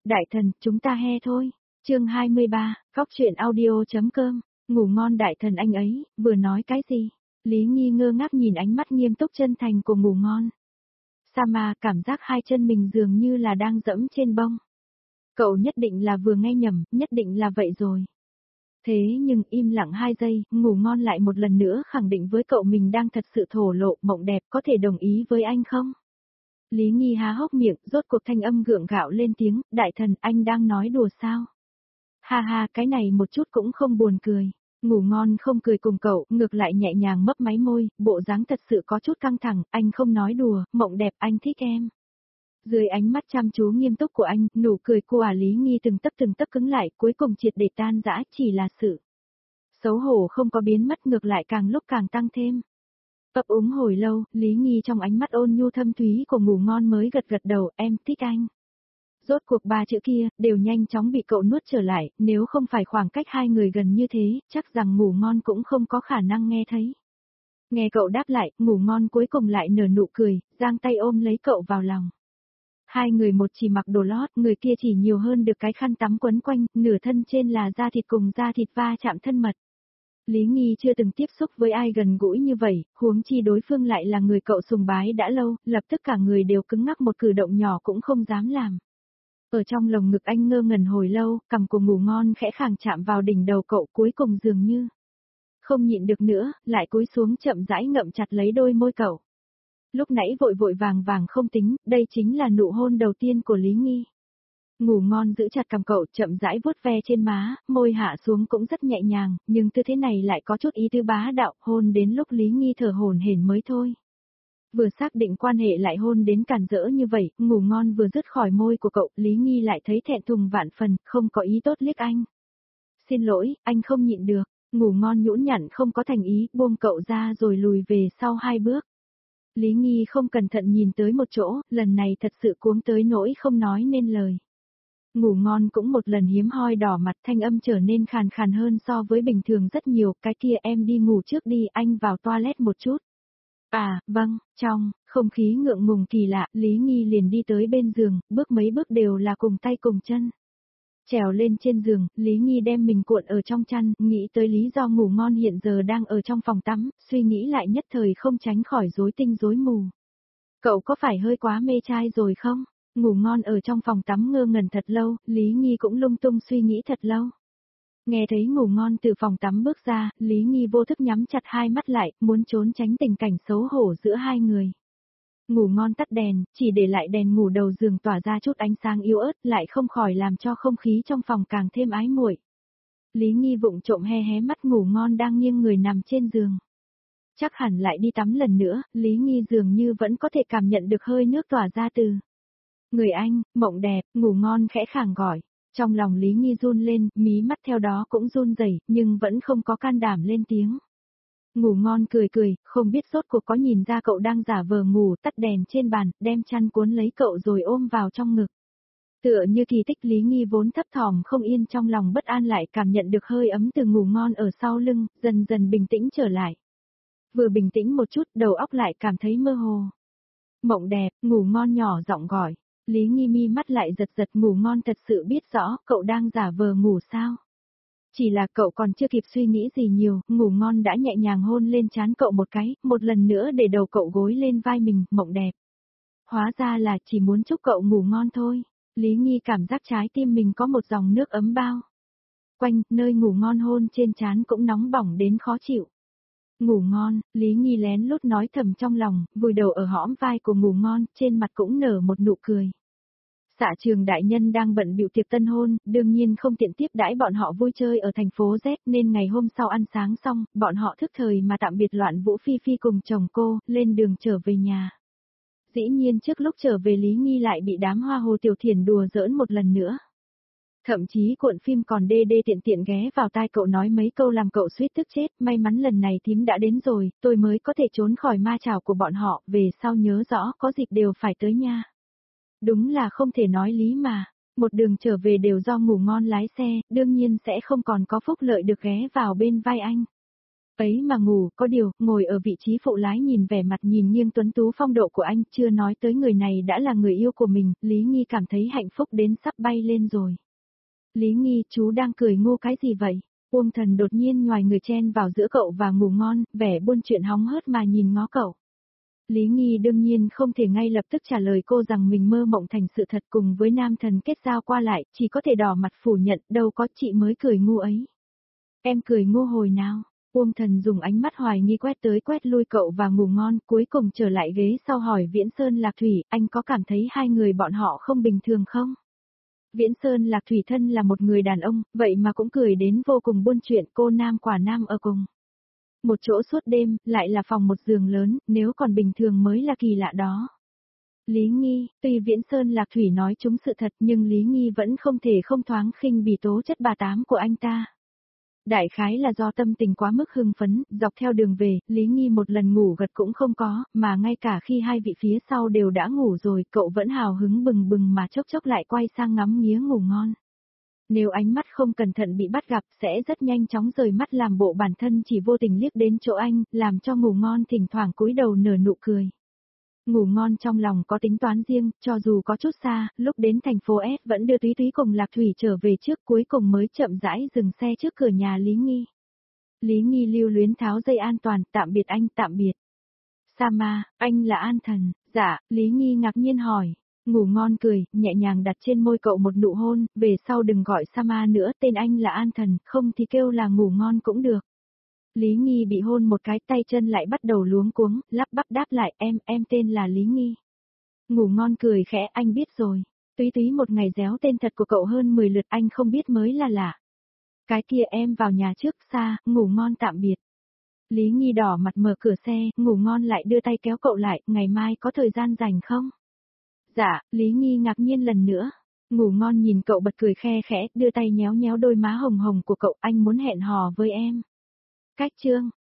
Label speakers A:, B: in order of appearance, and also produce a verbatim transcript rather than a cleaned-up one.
A: Đại thần, chúng ta he thôi. Chương hai mươi ba, Cóc truyện audio.com. Ngủ ngon đại thần anh ấy, vừa nói cái gì? Lý Nghi ngơ ngác nhìn ánh mắt nghiêm túc chân thành của Ngủ ngon. Sama cảm giác hai chân mình dường như là đang dẫm trên bông. Cậu nhất định là vừa nghe nhầm, nhất định là vậy rồi. Thế nhưng im lặng hai giây, Ngủ ngon lại một lần nữa khẳng định với cậu mình đang thật sự thổ lộ, Mộng Đẹp có thể đồng ý với anh không? Lý Nghi há hốc miệng, rốt cuộc thanh âm gượng gạo lên tiếng, đại thần anh đang nói đùa sao? Ha ha, cái này một chút cũng không buồn cười. Ngủ ngon không cười cùng cậu, ngược lại nhẹ nhàng mấp máy môi, bộ dáng thật sự có chút căng thẳng, anh không nói đùa, Mộng Đẹp anh thích em. Dưới ánh mắt chăm chú nghiêm túc của anh, nụ cười của ả Lý Nghi từng tấc từng tấc cứng lại, cuối cùng triệt để tan rã, chỉ là sự xấu hổ không có biến mất, ngược lại càng lúc càng tăng thêm. Ấp úng hồi lâu, Lý Nghi trong ánh mắt ôn nhu thâm thúy của Ngủ ngon mới gật gật đầu, em thích anh. Rốt cuộc ba chữ kia, đều nhanh chóng bị cậu nuốt trở lại, nếu không phải khoảng cách hai người gần như thế, chắc rằng Ngủ ngon cũng không có khả năng nghe thấy. Nghe cậu đáp lại, Ngủ ngon cuối cùng lại nở nụ cười, giang tay ôm lấy cậu vào lòng. Hai người một chỉ mặc đồ lót, người kia chỉ nhiều hơn được cái khăn tắm quấn quanh, nửa thân trên là da thịt cùng da thịt va chạm thân mật. Lý Nghi chưa từng tiếp xúc với ai gần gũi như vậy, huống chi đối phương lại là người cậu sùng bái đã lâu, lập tức cả người đều cứng ngắc, một cử động nhỏ cũng không dám làm. Ở trong lồng ngực anh ngơ ngẩn hồi lâu, cằm của Ngủ ngon khẽ khàng chạm vào đỉnh đầu cậu, cuối cùng dường như không nhịn được nữa, lại cúi xuống chậm rãi ngậm chặt lấy đôi môi cậu. Lúc nãy vội vội vàng vàng không tính, đây chính là nụ hôn đầu tiên của Lý Nghi. Ngủ ngon giữ chặt cằm cậu, chậm rãi vuốt ve trên má, môi hạ xuống cũng rất nhẹ nhàng, nhưng tư thế này lại có chút ý tứ bá đạo, hôn đến lúc Lý Nghi thở hổn hển mới thôi. Vừa xác định quan hệ lại hôn đến cản rỡ như vậy, Ngủ ngon vừa dứt khỏi môi của cậu, Lý Nghi lại thấy thẹn thùng vạn phần, không có ý tốt liếc anh. Xin lỗi, anh không nhịn được. Ngủ ngon nhũn nhặn không có thành ý, buông cậu ra rồi lùi về sau hai bước. Lý Nghi không cẩn thận nhìn tới một chỗ, lần này thật sự cuống tới nỗi không nói nên lời. Ngủ ngon cũng một lần hiếm hoi đỏ mặt, thanh âm trở nên khàn khàn hơn so với bình thường rất nhiều, cái kia em đi ngủ trước đi, anh vào toilet một chút. À, vâng, trong, không khí ngượng ngùng kỳ lạ, Lý Nghi liền đi tới bên giường, bước mấy bước đều là cùng tay cùng chân. Trèo lên trên giường, Lý Nghi đem mình cuộn ở trong chăn, nghĩ tới lý do Ngủ ngon hiện giờ đang ở trong phòng tắm, suy nghĩ lại nhất thời không tránh khỏi rối tinh rối mù. Cậu có phải hơi quá mê trai rồi không? Ngủ ngon ở trong phòng tắm ngơ ngẩn thật lâu, Lý Nghi cũng lung tung suy nghĩ thật lâu. Nghe thấy Ngủ ngon từ phòng tắm bước ra, Lý Nghi vô thức nhắm chặt hai mắt lại, muốn trốn tránh tình cảnh xấu hổ giữa hai người. Ngủ ngon tắt đèn, chỉ để lại đèn ngủ đầu giường tỏa ra chút ánh sáng yếu ớt, lại không khỏi làm cho không khí trong phòng càng thêm ái muội. Lý Nghi vụng trộm hé hé mắt, Ngủ ngon đang nghiêng người nằm trên giường. Chắc hẳn lại đi tắm lần nữa, Lý Nghi dường như vẫn có thể cảm nhận được hơi nước tỏa ra từ người anh. Mộng Đẹp, Ngủ ngon khẽ khàng gọi. Trong lòng Lý Nghi run lên, mí mắt theo đó cũng run rẩy, nhưng vẫn không có can đảm lên tiếng. Ngủ ngon cười cười, không biết rốt cuộc có nhìn ra cậu đang giả vờ ngủ, tắt đèn trên bàn, đem chăn cuốn lấy cậu rồi ôm vào trong ngực. Tựa như kỳ tích, Lý Nghi vốn thấp thỏm không yên trong lòng bất an lại cảm nhận được hơi ấm từ Ngủ ngon ở sau lưng, dần dần bình tĩnh trở lại. Vừa bình tĩnh một chút, đầu óc lại cảm thấy mơ hồ. Mộng Đẹp, Ngủ ngon nhỏ giọng gọi. Lý Nghi mi mắt lại giật giật, Ngủ ngon thật sự biết rõ cậu đang giả vờ ngủ sao. Chỉ là cậu còn chưa kịp suy nghĩ gì nhiều, Ngủ ngon đã nhẹ nhàng hôn lên trán cậu một cái, một lần nữa để đầu cậu gối lên vai mình. Mộng Đẹp. Hóa ra là chỉ muốn chúc cậu ngủ ngon thôi. Lý Nghi cảm giác trái tim mình có một dòng nước ấm bao quanh, nơi Ngủ ngon hôn trên trán cũng nóng bỏng đến khó chịu. Ngủ ngon, Lý Nghi lén lút nói thầm trong lòng, vùi đầu ở hõm vai của Ngủ ngon, trên mặt cũng nở một nụ cười. Xạ Trường đại nhân đang bận bịu tiệc tân hôn, đương nhiên không tiện tiếp đãi bọn họ vui chơi ở thành phố Z, nên ngày hôm sau ăn sáng xong, bọn họ thức thời mà tạm biệt Loạn Vũ Phi Phi cùng chồng cô, lên đường trở về nhà. Dĩ nhiên trước lúc trở về Lý Nghi lại bị đám hoa hồ tiểu thiền đùa giỡn một lần nữa. Thậm chí cuộn phim còn đê đê tiện tiện ghé vào tai cậu nói mấy câu làm cậu suýt tức chết, may mắn lần này thím đã đến rồi, tôi mới có thể trốn khỏi ma chảo của bọn họ, về sau nhớ rõ có dịp đều phải tới nha. Đúng là không thể nói lý mà, một đường trở về đều do Ngủ ngon lái xe, đương nhiên sẽ không còn có phúc lợi được ghé vào bên vai anh. Ấy mà ngủ, có điều, ngồi ở vị trí phụ lái nhìn vẻ mặt nhìn nghiêng tuấn tú phong độ của anh, chưa nói tới người này đã là người yêu của mình, Lý Nghi cảm thấy hạnh phúc đến sắp bay lên rồi. Lý Nghi, chú đang cười ngu cái gì vậy? Uông Thần đột nhiên nhòi người chen vào giữa cậu và Ngủ Ngon, vẻ buôn chuyện hóng hớt mà nhìn ngó cậu. Lý Nghi đương nhiên không thể ngay lập tức trả lời cô rằng mình mơ mộng thành sự thật cùng với nam thần kết giao qua lại, chỉ có thể đỏ mặt phủ nhận, đâu có chị mới cười ngu ấy. Em cười ngu hồi nào? Uông Thần dùng ánh mắt hoài nghi quét tới quét lui cậu và Ngủ Ngon, cuối cùng trở lại ghế sau hỏi Viễn Sơn Lạc Thủy, anh có cảm thấy hai người bọn họ không bình thường không? Viễn Sơn Lạc Thủy thân là một người đàn ông, vậy mà cũng cười đến vô cùng buôn chuyện, cô nam quả nam ở cùng. Một chỗ suốt đêm, lại là phòng một giường lớn, nếu còn bình thường mới là kỳ lạ đó. Lý Nghi, tuy Viễn Sơn Lạc Thủy nói chúng sự thật nhưng Lý Nghi vẫn không thể không thoáng khinh bỉ tố chất bà tám của anh ta. Đại khái là do tâm tình quá mức hưng phấn, dọc theo đường về, Lý Nghi một lần ngủ gật cũng không có, mà ngay cả khi hai vị phía sau đều đã ngủ rồi, cậu vẫn hào hứng bừng bừng mà chốc chốc lại quay sang ngắm nghía Ngủ Ngon. Nếu ánh mắt không cẩn thận bị bắt gặp sẽ rất nhanh chóng rời mắt làm bộ bản thân chỉ vô tình liếc đến chỗ anh, làm cho Ngủ Ngon thỉnh thoảng cúi đầu nở nụ cười. Ngủ Ngon trong lòng có tính toán riêng, cho dù có chút xa, lúc đến thành phố S vẫn đưa Túy Túy cùng Lạc Thủy trở về trước, cuối cùng mới chậm rãi dừng xe trước cửa nhà Lý Nghi. Lý Nghi lưu luyến tháo dây an toàn, tạm biệt anh, tạm biệt. Sama, anh là An Thần, dạ, Lý Nghi ngạc nhiên hỏi. Ngủ Ngon cười, nhẹ nhàng đặt trên môi cậu một nụ hôn, về sau đừng gọi Sama nữa, tên anh là An Thần, không thì kêu là Ngủ Ngon cũng được. Lý Nghi bị hôn một cái, tay chân lại bắt đầu luống cuống, lắp bắp đáp lại, em, em tên là Lý Nghi. Ngủ Ngon cười khẽ, anh biết rồi. Túy Túy một ngày réo tên thật của cậu hơn mười lượt, anh không biết mới là lạ. Cái kia em vào nhà trước, xa, Ngủ Ngon tạm biệt. Lý Nghi đỏ mặt mở cửa xe, Ngủ Ngon lại đưa tay kéo cậu lại, ngày mai có thời gian rảnh không? Dạ, Lý Nghi ngạc nhiên lần nữa. Ngủ Ngon nhìn cậu bật cười khe khẽ, đưa tay nhéo nhéo đôi má hồng hồng của cậu, anh muốn hẹn hò với em. Cách chương.